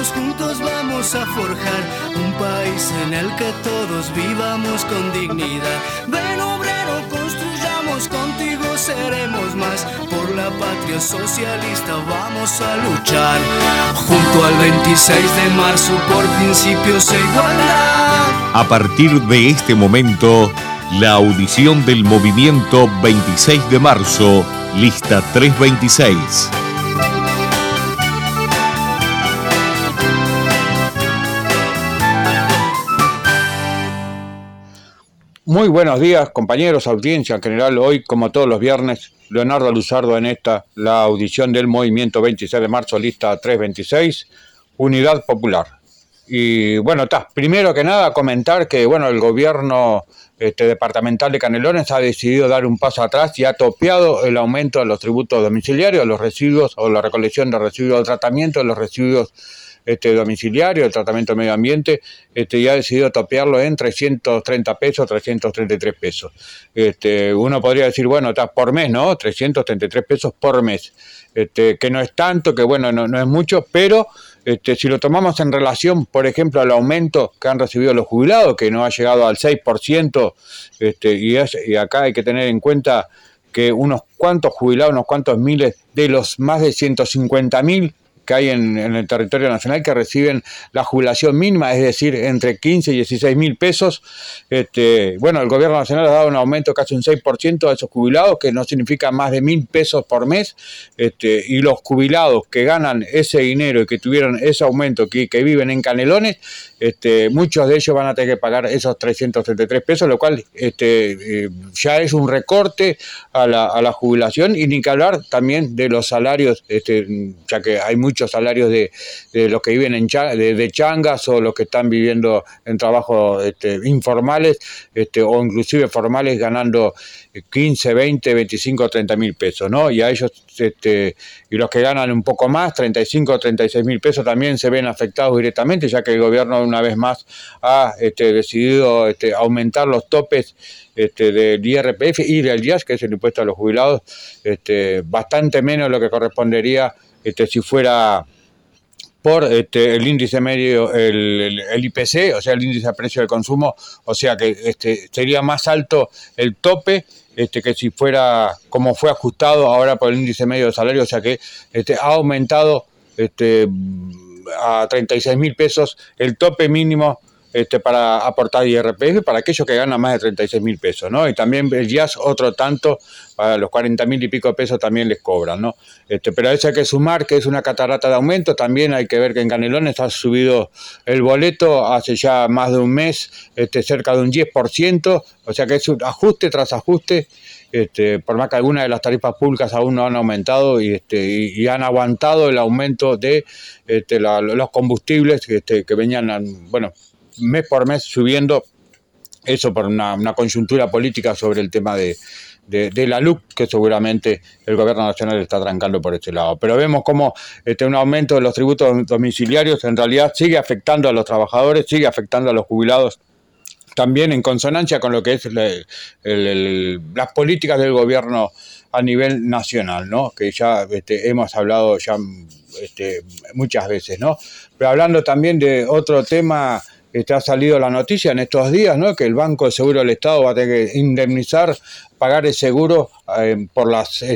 todos juntos vamos a forjar un país en el que todos vivamos con dignidad. Ven obrero, construyamos, contigo seremos más. Por la patria socialista vamos a luchar. Junto al 26 de marzo por principios e igualdad. A partir de este momento, la audición del movimiento 26 de marzo, lista 326. Muy buenos días, compañeros, audiencia en general. Hoy, como todos los viernes, Leonardo Luzardo en la audición del movimiento 26 de marzo, lista 326, Unidad Popular. Y bueno, primero que nada comentar que el gobierno departamental de Canelones ha decidido dar un paso atrás y ha topeado el aumento de los tributos domiciliarios, los residuos o la recolección de residuos de tratamiento de los residuos domiciliario, el tratamiento de medio ambiente, y ha decidido topearlo en 330 pesos, 333 pesos. Uno podría decir, por mes, ¿no? 333 pesos por mes, que no es tanto, que no es mucho, pero si lo tomamos en relación, por ejemplo, al aumento que han recibido los jubilados, que no ha llegado al 6%, y acá hay que tener en cuenta que unos cuantos jubilados, unos cuantos miles de los más de 150.000 que hay en el territorio nacional que reciben la jubilación mínima, es decir, entre 15 y 16 mil pesos. El gobierno nacional ha dado un aumento casi un 6% a esos jubilados, que no significa más de 1.000 pesos por mes, y los jubilados que ganan ese dinero y que tuvieron ese aumento, que viven en Canelones, muchos de ellos van a tener que pagar esos 333 pesos, lo cual ya es un recorte a la jubilación, y ni que hablar también de los salarios, ya que hay muchos salarios de los que viven de changas, o los que están viviendo en trabajos informales, o inclusive formales, ganando 15, 20, 25, 30 mil pesos, ¿no? Y a ellos, y los que ganan un poco más, 35, 36 mil pesos, también se ven afectados directamente, ya que el gobierno una vez más ha decidido aumentar los topes del IRPF y del IAS, que es el impuesto a los jubilados, bastante menos de lo que correspondería si fuera por el índice medio, el IPC, o sea, el índice de precio del consumo, o sea que sería más alto el tope que si fuera como fue ajustado ahora por el índice medio de salario, o sea que ha aumentado a 36 mil pesos el tope mínimo para aportar IRPF para aquellos que ganan más de 36 mil pesos, ¿no? Y también el IAS otro tanto, para los 40 mil y pico de pesos también les cobran, ¿no? Pero a eso hay que sumar que es una catarata de aumento. También hay que ver que en Canelones ha subido el boleto hace ya más de un mes, cerca de un 10%, o sea que es un ajuste tras ajuste, por más que algunas de las tarifas públicas aún no han aumentado y han aguantado el aumento de los combustibles que venían, mes por mes subiendo, eso por una coyuntura política sobre el tema de la LUC, que seguramente el gobierno nacional está trancando por este lado. Pero vemos cómo un aumento de los tributos domiciliarios en realidad sigue afectando a los trabajadores, sigue afectando a los jubilados, también en consonancia con lo que es las políticas del gobierno a nivel nacional, ¿no? Que ya hemos hablado ya muchas veces, ¿no? Pero hablando también de otro tema, ha salido la noticia en estos días, ¿no? Que el Banco de Seguro del Estado va a tener que indemnizar, pagar el seguro por las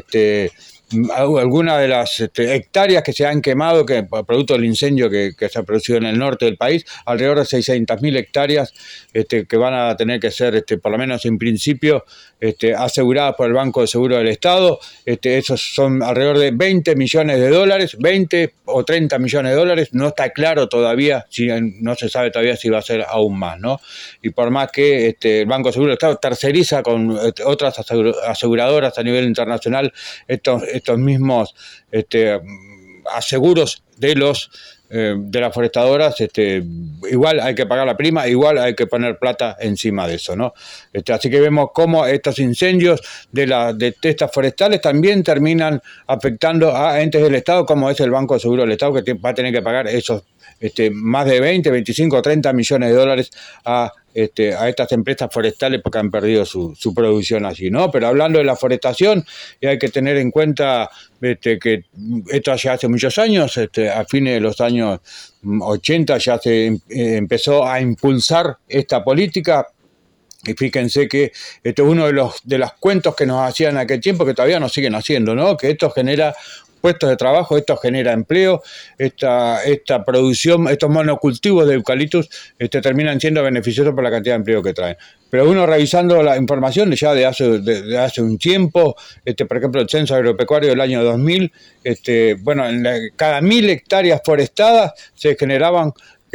algunas de las hectáreas que se han quemado, que producto del incendio que se ha producido en el norte del país, alrededor de 600.000 hectáreas que van a tener que ser, por lo menos en principio, aseguradas por el Banco de Seguro del Estado. Esos son alrededor de 20 millones de dólares, 20 o 30 millones de dólares, no está claro todavía, no se sabe todavía si va a ser aún más, ¿no? Y por más que el Banco de Seguro del Estado terceriza con otras aseguradoras a nivel internacional estos mismos aseguros de las forestadoras, igual hay que pagar la prima, igual hay que poner plata encima de eso, ¿no? Así que vemos cómo estos incendios de estas forestales también terminan afectando a entes del Estado, como es el Banco de Seguro del Estado, que va a tener que pagar esos más de 20, 25, 30 millones de dólares a a estas empresas forestales porque han perdido su producción allí, ¿no? Pero hablando de la forestación, hay que tener en cuenta que esto ya hace muchos años, a fines de los años 80 ya se empezó a impulsar esta política. Y fíjense que esto es uno de los cuentos que nos hacían en aquel tiempo, que todavía nos siguen haciendo, ¿no? Que esto genera puestos de trabajo, esto genera empleo, esta producción, estos monocultivos de eucaliptus terminan siendo beneficiosos por la cantidad de empleo que traen. Pero uno revisando la información ya de hace un tiempo, por ejemplo, el censo agropecuario del año 2000, cada 1000 hectáreas forestadas se generaban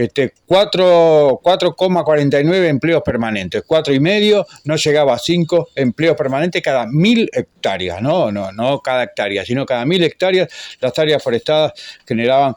4,49 empleos permanentes, 4,5, no llegaba a 5 empleos permanentes cada 1000 hectáreas, no cada hectárea, sino cada 1000 hectáreas, las áreas forestadas generaban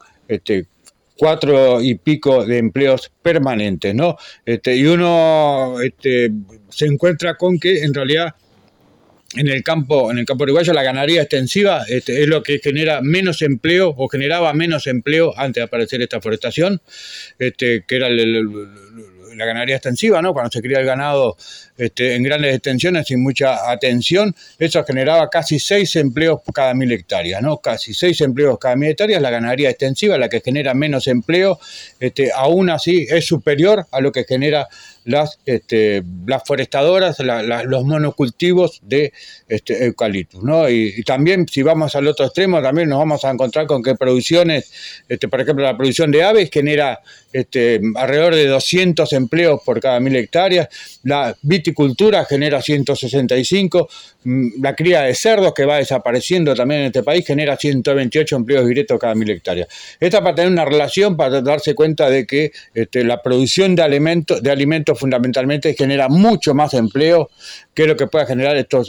4 y pico de empleos permanentes, ¿no? Y uno se encuentra con que en realidad en el campo uruguayo la ganadería extensiva es lo que genera menos empleo o generaba menos empleo antes de aparecer esta forestación, que era la ganadería extensiva, ¿no? Cuando se cría el ganado en grandes extensiones sin mucha atención, eso generaba casi 6 empleos por cada 1000 hectáreas, ¿no? Casi 6 empleos cada 1000 hectáreas. La ganadería extensiva, la que genera menos empleo, aún así es superior a lo que genera las forestadoras, los monocultivos de eucaliptus, ¿no? Y también, si vamos al otro extremo, también nos vamos a encontrar con que producciones, por ejemplo, la producción de aves genera alrededor de 200 empleos por cada 1000 hectáreas, la viticultura genera 165, la cría de cerdos, que va desapareciendo también en este país, genera 128 empleos directos cada 1000 hectáreas. Esta para tener una relación, para darse cuenta de que la producción de alimentos fundamentalmente genera mucho más empleo que lo que pueda generar estos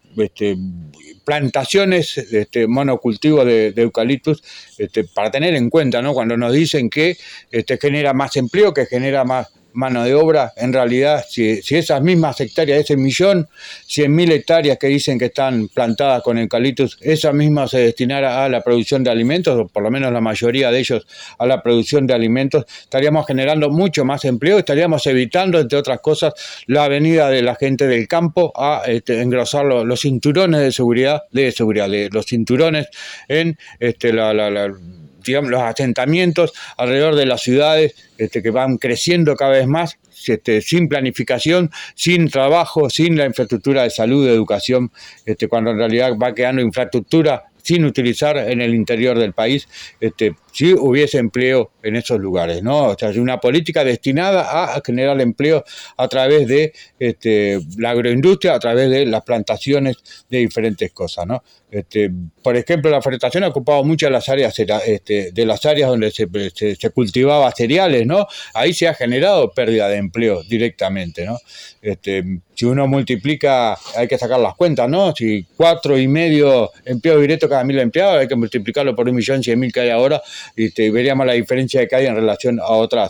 plantaciones, monocultivos de eucaliptus, para tener en cuenta, ¿no? Cuando nos dicen que genera más empleo, que genera más mano de obra, en realidad, si esas mismas hectáreas, ese 1.100.000 hectáreas que dicen que están plantadas con eucaliptus, esas mismas se destinara a la producción de alimentos, o por lo menos la mayoría de ellos a la producción de alimentos, estaríamos generando mucho más empleo, estaríamos evitando, entre otras cosas, la venida de la gente del campo a engrosar los cinturones de seguridad, los cinturones en digamos, los asentamientos alrededor de las ciudades que van creciendo cada vez más, sin planificación, sin trabajo, sin la infraestructura de salud, de educación, cuando en realidad va quedando infraestructura sin utilizar en el interior del país, si hubiese empleo en esos lugares, ¿no? O sea, una política destinada a generar empleo a través de la agroindustria, a través de las plantaciones de diferentes cosas, ¿no? Por ejemplo, la forestación ha ocupado muchas de las áreas donde se cultivaba cereales, ¿no? Ahí se ha generado pérdida de empleo directamente, ¿no? Si uno multiplica, hay que sacar las cuentas, ¿no? Si 4,5 empleos directos cada 1000 empleados, hay que multiplicarlo por 1.100.000 que hay ahora, y veríamos la diferencia que hay en relación a otras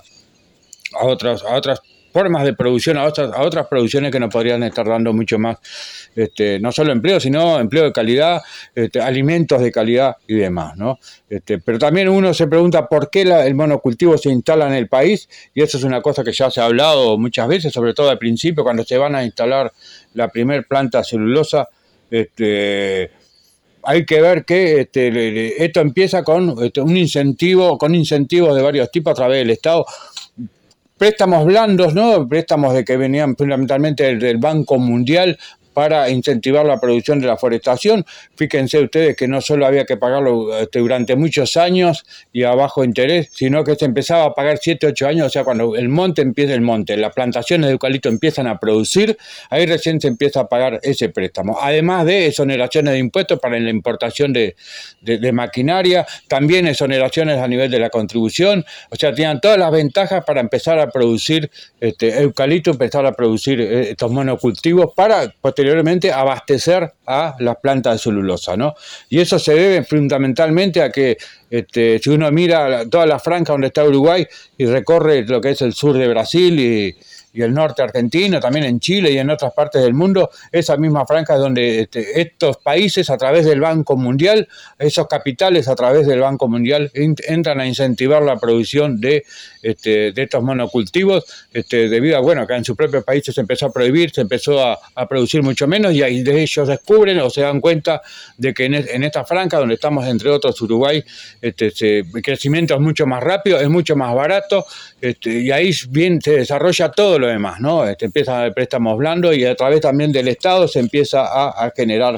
formas de producción, a otras producciones que nos podrían estar dando mucho más, no solo empleo, sino empleo de calidad, alimentos de calidad y demás, ¿no? Pero también uno se pregunta por qué el monocultivo se instala en el país, y eso es una cosa que ya se ha hablado muchas veces, sobre todo al principio, cuando se van a instalar la primer planta de celulosa. Hay que ver que esto empieza con un incentivo, con incentivos de varios tipos a través del Estado. Préstamos blandos, ¿no? Préstamos que venían fundamentalmente del Banco Mundial para incentivar la producción de la forestación. Fíjense ustedes que no solo había que pagarlo durante muchos años y a bajo interés, sino que se empezaba a pagar 7, 8 años, o sea, cuando las plantaciones de eucalipto empiezan a producir, ahí recién se empieza a pagar ese préstamo. Además de exoneraciones de impuestos para la importación de maquinaria, también exoneraciones a nivel de la contribución, o sea, tenían todas las ventajas para empezar a producir eucalipto, empezar a producir estos monocultivos para posteriormente abastecer a las plantas de celulosa, ¿no? Y eso se debe fundamentalmente a que si uno mira toda la franja donde está Uruguay y recorre lo que es el sur de Brasil y el norte argentino, también en Chile y en otras partes del mundo, esa misma franja es donde estos países a través del Banco Mundial, esos capitales a través del Banco Mundial entran a incentivar la producción de estos monocultivos, debido a, bueno, que en sus propios países se empezó a prohibir, se empezó a producir mucho menos, y ahí de ellos descubren o se dan cuenta de que en esta franja, donde estamos entre otros Uruguay, el crecimiento es mucho más rápido, es mucho más barato, y ahí bien se desarrolla todo lo demás, ¿no? Empiezan a haber préstamos blandos y a través también del Estado se empieza a generar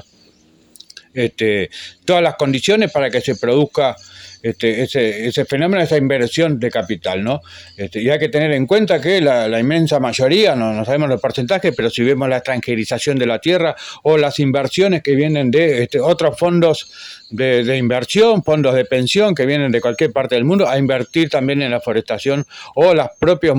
todas las condiciones para que se produzca ese fenómeno, esa inversión de capital, ¿no? Y hay que tener en cuenta que la inmensa mayoría, no sabemos los porcentajes, pero si vemos la extranjerización de la tierra o las inversiones que vienen de otros fondos de inversión, fondos de pensión que vienen de cualquier parte del mundo a invertir también en la forestación, o los propios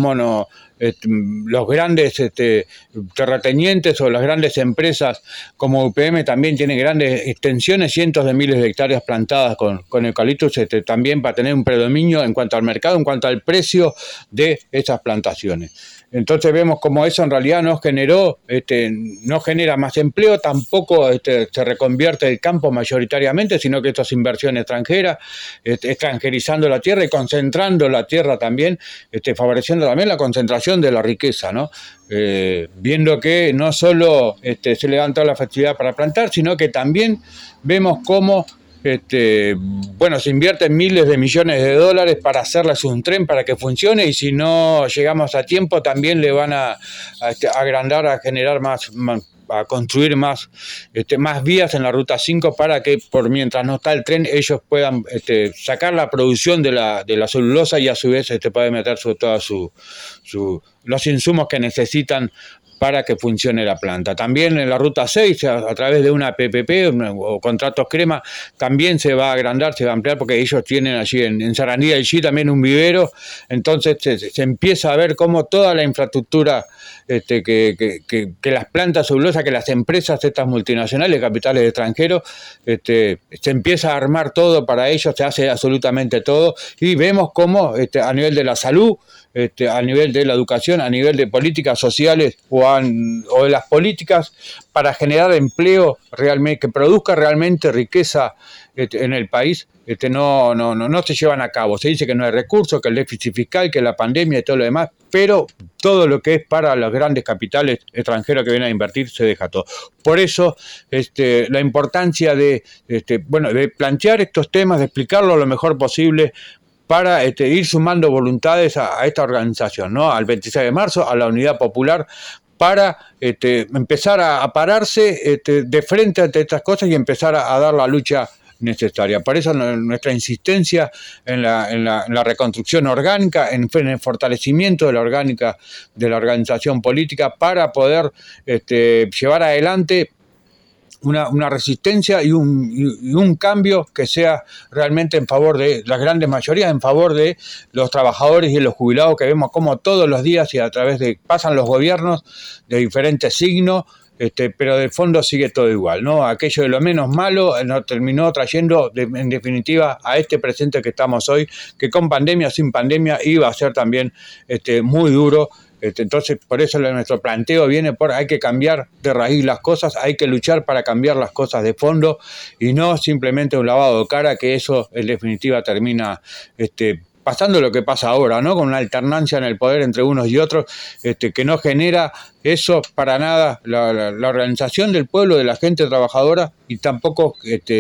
los grandes terratenientes o las grandes empresas como UPM también tienen grandes extensiones, cientos de miles de hectáreas plantadas con eucaliptus, también para tener un predominio en cuanto al mercado, en cuanto al precio de esas plantaciones. Entonces vemos como eso en realidad no genera más empleo, tampoco se reconvierte el campo mayoritariamente, sino que esto es inversión extranjera, extranjerizando la tierra y concentrando la tierra también, favoreciendo también la concentración de la riqueza, ¿no? Viendo que no solo se levanta la facilidad para plantar, sino que también vemos cómo se invierten miles de millones de dólares para hacerles un tren para que funcione, y si no llegamos a tiempo también le van a agrandar, a generar a construir más vías en la Ruta 5 para que mientras no está el tren ellos puedan sacar la producción de la celulosa y a su vez pueden meter todos los insumos que necesitan para que funcione la planta. También en la Ruta 6, a través de una PPP o contratos crema, también se va a agrandar, se va a ampliar, porque ellos tienen allí en Sarandí del Chi también un vivero. Entonces se empieza a ver cómo toda la infraestructura que las plantas celulosas, que las empresas estas multinacionales, capitales extranjeros, se empieza a armar todo para ellos, se hace absolutamente todo, y vemos cómo a nivel de la salud, a nivel de la educación, a nivel de políticas sociales o de las políticas para generar empleo realmente, que produzca realmente riqueza en el país, no se llevan a cabo. Se dice que no hay recursos, que el déficit fiscal, que la pandemia y todo lo demás, pero todo lo que es para los grandes capitales extranjeros que vienen a invertir se deja todo. Por eso la importancia de plantear estos temas, de explicarlo lo mejor posible, para ir sumando voluntades a esta organización, ¿no? Al 26 de marzo, a la Unidad Popular, para empezar a pararse de frente ante estas cosas y empezar a dar la lucha necesaria. Por eso nuestra insistencia en la reconstrucción orgánica, en el fortalecimiento de la organización política, para poder llevar adelante una resistencia y un cambio que sea realmente en favor de las grandes mayorías, en favor de los trabajadores y los jubilados, que vemos como todos los días y a través pasan los gobiernos de diferentes signos, pero de fondo sigue todo igual, ¿no? Aquello de lo menos malo nos terminó trayendo en definitiva a este presente que estamos hoy, que con pandemia, sin pandemia, iba a ser también muy duro. Entonces, por eso nuestro planteo viene hay que cambiar de raíz las cosas, hay que luchar para cambiar las cosas de fondo y no simplemente un lavado de cara, que eso en definitiva termina pasando lo que pasa ahora, ¿no? Con una alternancia en el poder entre unos y otros, que no genera eso para nada la organización del pueblo, de la gente trabajadora, y tampoco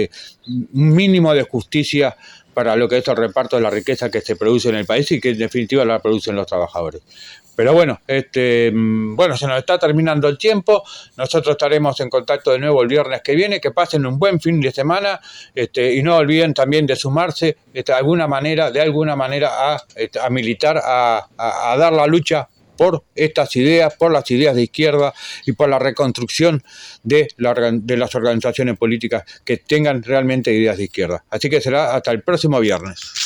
un mínimo de justicia para lo que es el reparto de la riqueza que se produce en el país y que en definitiva la producen los trabajadores. Pero bueno, se nos está terminando el tiempo. Nosotros estaremos en contacto de nuevo el viernes que viene. Que pasen un buen fin de semana, y no olviden también de sumarse de alguna manera a militar, a dar la lucha por estas ideas, por las ideas de izquierda y por la reconstrucción de las organizaciones políticas que tengan realmente ideas de izquierda. Así que será hasta el próximo viernes.